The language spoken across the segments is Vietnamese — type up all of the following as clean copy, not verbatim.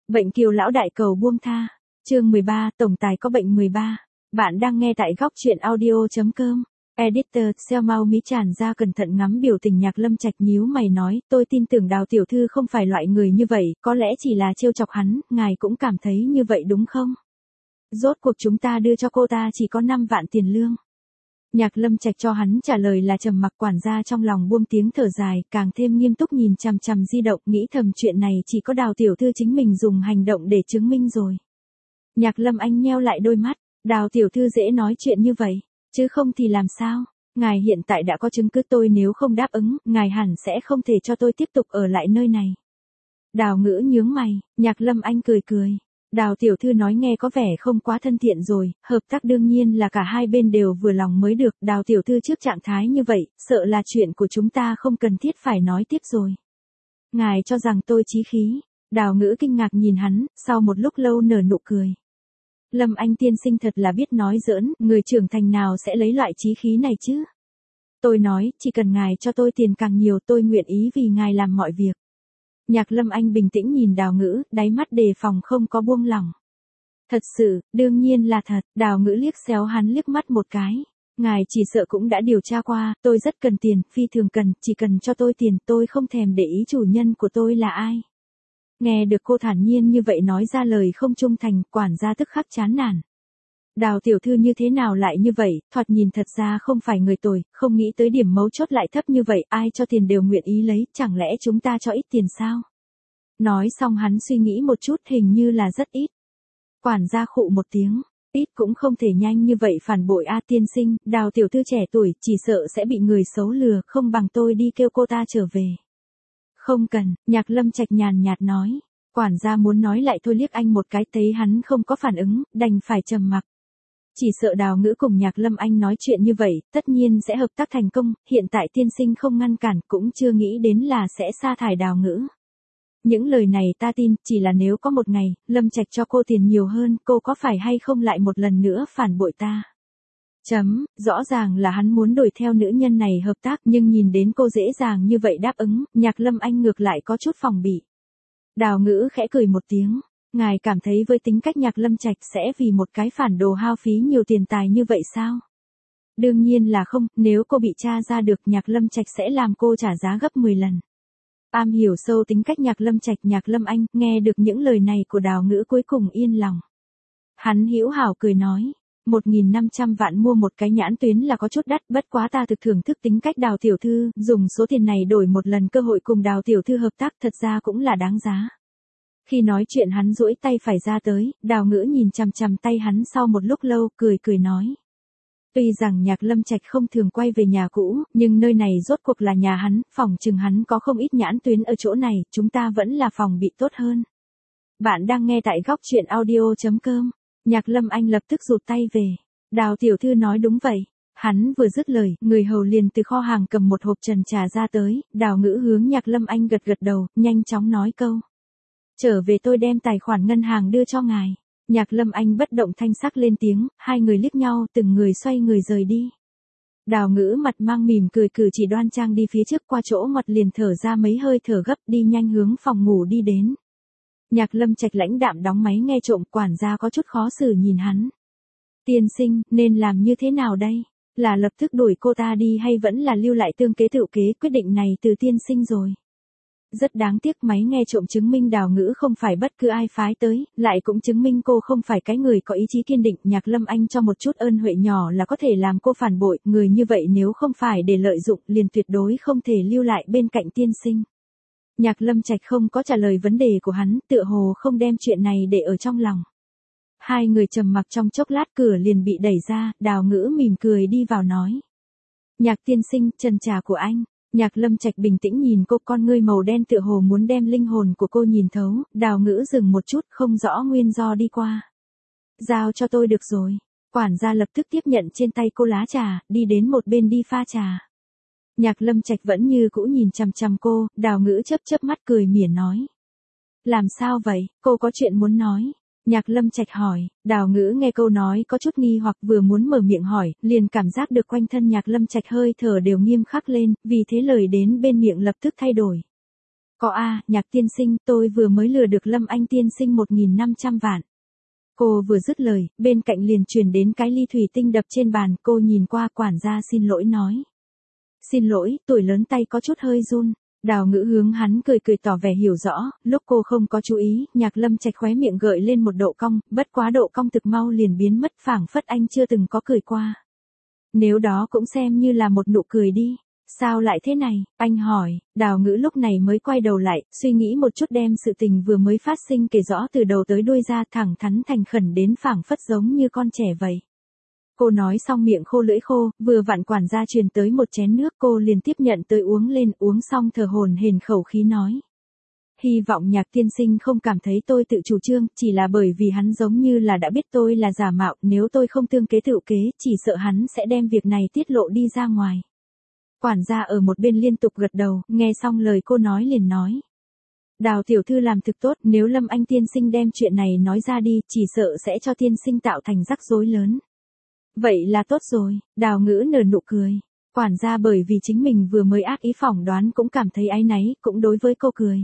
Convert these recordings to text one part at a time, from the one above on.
Bệnh kiều lão đại cầu buông tha. Chương 13, tổng tài có bệnh 13. Bạn đang nghe tại góc truyện audio.com. Editor, Xeo mau mí tràn ra cẩn thận ngắm biểu tình Nhạc Lâm Trạch nhíu mày nói, tôi tin tưởng Đào tiểu thư không phải loại người như vậy, có lẽ chỉ là trêu chọc hắn, ngài cũng cảm thấy như vậy đúng không? Rốt cuộc chúng ta đưa cho cô ta chỉ có 5 vạn tiền lương. Nhạc Lâm Trạch cho hắn trả lời là trầm mặc, quản gia trong lòng buông tiếng thở dài, càng thêm nghiêm túc nhìn chằm chằm di động, nghĩ thầm chuyện này chỉ có Đào tiểu thư chính mình dùng hành động để chứng minh rồi. Nhạc Lâm Anh nheo lại đôi mắt, Đào tiểu thư dễ nói chuyện như vậy, chứ không thì làm sao? Ngài hiện tại đã có chứng cứ, tôi nếu không đáp ứng, ngài hẳn sẽ không thể cho tôi tiếp tục ở lại nơi này. Đào Ngữ nhướng mày, Nhạc Lâm Anh cười cười. Đào tiểu thư nói nghe có vẻ không quá thân thiện rồi, hợp tác đương nhiên là cả hai bên đều vừa lòng mới được. Đào tiểu thư trước trạng thái như vậy, sợ là chuyện của chúng ta không cần thiết phải nói tiếp rồi. Ngài cho rằng tôi chí khí? Đào Ngữ kinh ngạc nhìn hắn, sau một lúc lâu nở nụ cười. Lâm Anh tiên sinh thật là biết nói giỡn, người trưởng thành nào sẽ lấy loại chí khí này chứ? Tôi nói, chỉ cần ngài cho tôi tiền càng nhiều tôi nguyện ý vì ngài làm mọi việc. Nhạc Lâm Anh bình tĩnh nhìn Đào Ngữ, đáy mắt đề phòng không có buông lỏng. Thật sự, đương nhiên là thật. Đào Ngữ liếc xéo hắn liếc mắt một cái. Ngài chỉ sợ cũng đã điều tra qua, tôi rất cần tiền, phi thường cần, chỉ cần cho tôi tiền, tôi không thèm để ý chủ nhân của tôi là ai. Nghe được cô thản nhiên như vậy nói ra lời không trung thành, quản gia tức khắc chán nản. Đào tiểu thư như thế nào lại như vậy, thoạt nhìn thật ra không phải người tồi, không nghĩ tới điểm mấu chốt lại thấp như vậy, ai cho tiền đều nguyện ý lấy, chẳng lẽ chúng ta cho ít tiền sao? Nói xong hắn suy nghĩ một chút, hình như là rất ít. Quản gia khụ một tiếng, ít cũng không thể nhanh như vậy phản bội a tiên sinh, Đào tiểu thư trẻ tuổi, chỉ sợ sẽ bị người xấu lừa, không bằng tôi đi kêu cô ta trở về. Không cần, Nhạc Lâm Trạch nhàn nhạt nói. Quản gia muốn nói lại thôi liếc anh một cái, thấy hắn không có phản ứng, đành phải trầm mặc. Chỉ sợ Đào Ngữ cùng Nhạc Lâm Anh nói chuyện như vậy, tất nhiên sẽ hợp tác thành công, hiện tại tiên sinh không ngăn cản, cũng chưa nghĩ đến là sẽ sa thải Đào Ngữ. Những lời này ta tin, chỉ là nếu có một ngày, Lâm Trạch cho cô tiền nhiều hơn, cô có phải hay không lại một lần nữa phản bội ta? Rõ ràng là hắn muốn đuổi theo nữ nhân này hợp tác, nhưng nhìn đến cô dễ dàng như vậy đáp ứng, Nhạc Lâm Anh ngược lại có chút phòng bị. Đào Ngữ khẽ cười một tiếng, ngài cảm thấy với tính cách Nhạc Lâm Trạch sẽ vì một cái phản đồ hao phí nhiều tiền tài như vậy sao? Đương nhiên là không, nếu cô bị tra ra được Nhạc Lâm Trạch sẽ làm cô trả giá gấp 10 lần. Am hiểu sâu tính cách Nhạc Lâm Trạch, Nhạc Lâm Anh nghe được những lời này của Đào Ngữ cuối cùng yên lòng. Hắn hữu hảo cười nói. 1.500 vạn mua một cái nhãn tuyến là có chút đắt, bất quá ta thực thưởng thức tính cách Đào tiểu thư, dùng số tiền này đổi một lần cơ hội cùng Đào tiểu thư hợp tác thật ra cũng là đáng giá. Khi nói chuyện hắn duỗi tay phải ra tới, Đào Ngữ nhìn chằm chằm tay hắn sau một lúc lâu, cười nói. Tuy rằng Nhạc Lâm Trạch không thường quay về nhà cũ, nhưng nơi này rốt cuộc là nhà hắn, phòng chừng hắn có không ít nhãn tuyến ở chỗ này, chúng ta vẫn là phòng bị tốt hơn. Bạn đang nghe tại góc truyện audio.com. Nhạc Lâm Anh lập tức rụt tay về. Đào tiểu thư nói đúng vậy. Hắn vừa dứt lời, người hầu liền từ kho hàng cầm một hộp trần trà ra tới, Đào Ngữ hướng Nhạc Lâm Anh gật gật đầu, nhanh chóng nói câu. Trở về tôi đem tài khoản ngân hàng đưa cho ngài. Nhạc Lâm Anh bất động thanh sắc lên tiếng, hai người liếc nhau, từng người xoay người rời đi. Đào Ngữ mặt mang mỉm cười, cử chỉ đoan trang đi phía trước, qua chỗ ngoặt liền thở ra mấy hơi thở gấp, đi nhanh hướng phòng ngủ đi đến. Nhạc Lâm Trạch lãnh đạm đóng máy nghe trộm, quản gia có chút khó xử nhìn hắn. Tiên sinh, nên làm như thế nào đây? Là lập tức đuổi cô ta đi hay vẫn là lưu lại tương kế tự kế, quyết định này từ tiên sinh rồi. Rất đáng tiếc, máy nghe trộm chứng minh Đào Ngữ không phải bất cứ ai phái tới, lại cũng chứng minh cô không phải cái người có ý chí kiên định. Nhạc Lâm Anh cho một chút ơn huệ nhỏ là có thể làm cô phản bội, người như vậy nếu không phải để lợi dụng liền tuyệt đối không thể lưu lại bên cạnh tiên sinh. Nhạc Lâm Trạch không có trả lời vấn đề của hắn, tựa hồ không đem chuyện này để ở trong lòng. Hai người trầm mặc trong chốc lát, cửa liền bị đẩy ra, Đào Ngữ mỉm cười đi vào nói. Nhạc tiên sinh, trần trà của anh. Nhạc Lâm Trạch bình tĩnh nhìn cô, con ngươi màu đen tựa hồ muốn đem linh hồn của cô nhìn thấu. Đào Ngữ dừng một chút, không rõ nguyên do đi qua. Giao cho tôi được rồi. Quản gia lập tức tiếp nhận trên tay cô lá trà, đi đến một bên đi pha trà. Nhạc Lâm Trạch vẫn như cũ nhìn chằm chằm cô, Đào Ngữ chớp mắt cười mỉa nói. Làm sao vậy, cô có chuyện muốn nói? Nhạc Lâm Trạch hỏi. Đào Ngữ nghe câu nói có chút nghi hoặc, vừa muốn mở miệng hỏi, liền cảm giác được quanh thân Nhạc Lâm Trạch hơi thở đều nghiêm khắc lên, vì thế lời đến bên miệng lập tức thay đổi. Có a, Nhạc tiên sinh, tôi vừa mới lừa được Lâm Anh tiên sinh 1.500 vạn. Cô vừa dứt lời, bên cạnh liền truyền đến cái ly thủy tinh đập trên bàn, cô nhìn qua quản gia xin lỗi nói. Xin lỗi, tuổi lớn tay có chút hơi run. Đào Ngữ hướng hắn cười cười tỏ vẻ hiểu rõ, lúc cô không có chú ý, Nhạc Lâm Trạch khóe miệng gợi lên một độ cong, bất quá độ cong thực mau liền biến mất, phảng phất anh chưa từng có cười qua. Nếu đó cũng xem như là một nụ cười đi. Sao lại thế này, anh hỏi, Đào Ngữ lúc này mới quay đầu lại, suy nghĩ một chút đem sự tình vừa mới phát sinh kể rõ từ đầu tới đuôi ra, thẳng thắn thành khẩn đến phảng phất giống như con trẻ vậy. Cô nói xong miệng khô lưỡi khô, vừa vặn quản gia truyền tới một chén nước, cô liền tiếp nhận tới uống lên, uống xong thở hổn hển khẩu khí nói. Hy vọng Nhạc tiên sinh không cảm thấy tôi tự chủ trương, chỉ là bởi vì hắn giống như là đã biết tôi là giả mạo, nếu tôi không tương kế tự kế, chỉ sợ hắn sẽ đem việc này tiết lộ đi ra ngoài. Quản gia ở một bên liên tục gật đầu, nghe xong lời cô nói liền nói. Đào tiểu thư làm thực tốt, nếu Lâm Anh tiên sinh đem chuyện này nói ra đi, chỉ sợ sẽ cho tiên sinh tạo thành rắc rối lớn. Vậy là tốt rồi, Đào Ngữ nở nụ cười. Quản gia bởi vì chính mình vừa mới ác ý phỏng đoán cũng cảm thấy áy náy, cũng đối với cô cười.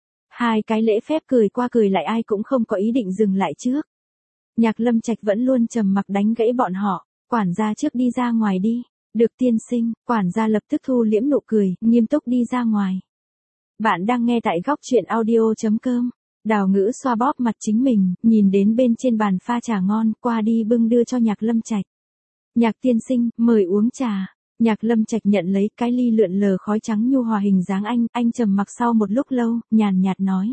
Hai cái lễ phép cười qua cười lại ai cũng không có ý định dừng lại trước. Nhạc Lâm Trạch vẫn luôn trầm mặc đánh gãy bọn họ, quản gia trước đi ra ngoài đi. Được tiên sinh, quản gia lập tức thu liễm nụ cười, nghiêm túc đi ra ngoài. Bạn đang nghe tại góc truyện audio.com. Đào Ngữ xoa bóp mặt chính mình, nhìn đến bên trên bàn pha trà ngon, qua đi bưng đưa cho Nhạc Lâm Trạch. Nhạc tiên sinh, mời uống trà. Nhạc Lâm Trạch nhận lấy cái ly lượn lờ khói trắng nhu hòa hình dáng anh trầm mặc sau một lúc lâu, nhàn nhạt nói.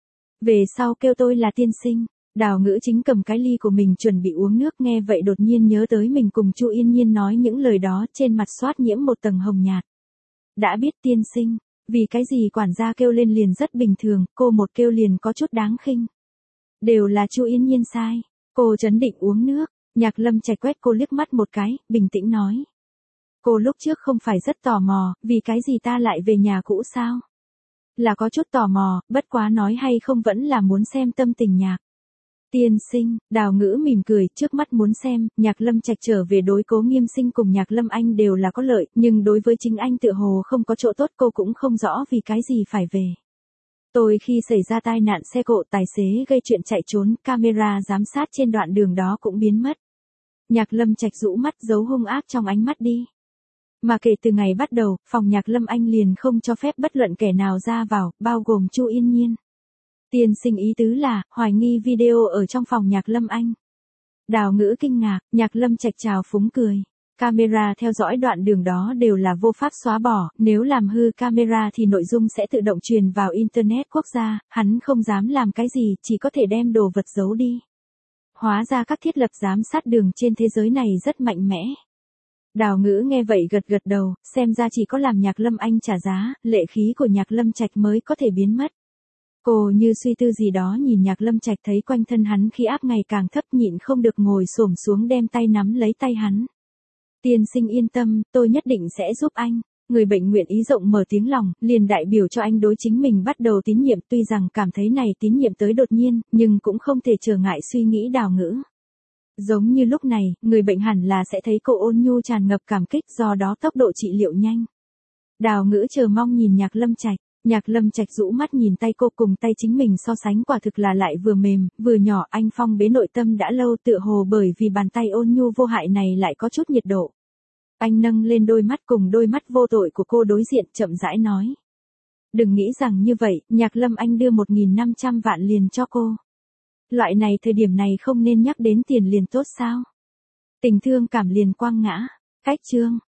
Về sau kêu tôi là tiên sinh. Đào Ngữ chính cầm cái ly của mình chuẩn bị uống nước, nghe vậy đột nhiên nhớ tới mình cùng Chu Yên Nhiên nói những lời đó, trên mặt xoát nhiễm một tầng hồng nhạt. Đã biết tiên sinh, vì cái gì quản gia kêu lên liền rất bình thường, cô một kêu liền có chút đáng khinh. Đều là Chu Yên Nhiên sai. Cô trấn định uống nước, Nhạc Lâm Trạch quét cô liếc mắt một cái, bình tĩnh nói. Cô lúc trước không phải rất tò mò, vì cái gì ta lại về nhà cũ sao? Là có chút tò mò, bất quá nói hay không vẫn là muốn xem tâm tình Nhạc. Tiên sinh, Đào Ngữ mỉm cười, trước mắt muốn xem, Nhạc Lâm Trạch trở về đối Cố Nghiêm Sinh cùng Nhạc Lâm Anh đều là có lợi, nhưng đối với chính anh tựa hồ không có chỗ tốt, cô cũng không rõ vì cái gì phải về. Tôi khi xảy ra tai nạn xe cộ, tài xế gây chuyện chạy trốn, camera giám sát trên đoạn đường đó cũng biến mất. Nhạc Lâm Trạch rũ mắt giấu hung ác trong ánh mắt đi. Mà kể từ ngày bắt đầu, phòng Nhạc Lâm Anh liền không cho phép bất luận kẻ nào ra vào, bao gồm Chu Yên Nhiên. Tiên sinh ý tứ là, hoài nghi video ở trong phòng Nhạc Lâm Anh. Đào Ngữ kinh ngạc, Nhạc Lâm Trạch trào phúng cười. Camera theo dõi đoạn đường đó đều là vô pháp xóa bỏ, nếu làm hư camera thì nội dung sẽ tự động truyền vào Internet quốc gia, hắn không dám làm cái gì, chỉ có thể đem đồ vật giấu đi. Hóa ra các thiết lập giám sát đường trên thế giới này rất mạnh mẽ. Đào Ngữ nghe vậy gật gật đầu, xem ra chỉ có làm Nhạc Lâm Anh trả giá, lệ khí của Nhạc Lâm Trạch mới có thể biến mất. Cô như suy tư gì đó nhìn Nhạc Lâm Trạch, thấy quanh thân hắn khí áp ngày càng thấp, nhịn không được ngồi xổm xuống đem tay nắm lấy tay hắn. Tiên sinh yên tâm, tôi nhất định sẽ giúp anh. Người bệnh nguyện ý rộng mở tiếng lòng, liền đại biểu cho anh đối chính mình bắt đầu tín nhiệm, tuy rằng cảm thấy này tín nhiệm tới đột nhiên, nhưng cũng không thể trở ngại suy nghĩ Đào Ngữ. Giống như lúc này, người bệnh hẳn là sẽ thấy cô ôn nhu tràn ngập cảm kích, do đó tốc độ trị liệu nhanh. Đào Ngữ chờ mong nhìn Nhạc Lâm Trạch. Nhạc Lâm Trạch rũ mắt nhìn tay cô cùng tay chính mình so sánh, quả thực là lại vừa mềm, vừa nhỏ, anh phong bế nội tâm đã lâu, tựa hồ bởi vì bàn tay ôn nhu vô hại này lại có chút nhiệt độ. Anh nâng lên đôi mắt cùng đôi mắt vô tội của cô đối diện, chậm rãi nói. Đừng nghĩ rằng như vậy, Nhạc Lâm Anh đưa 1.500 vạn liền cho cô. Loại này thời điểm này không nên nhắc đến tiền liền tốt sao? Tình thương cảm liền quăng ngã. Cách chương.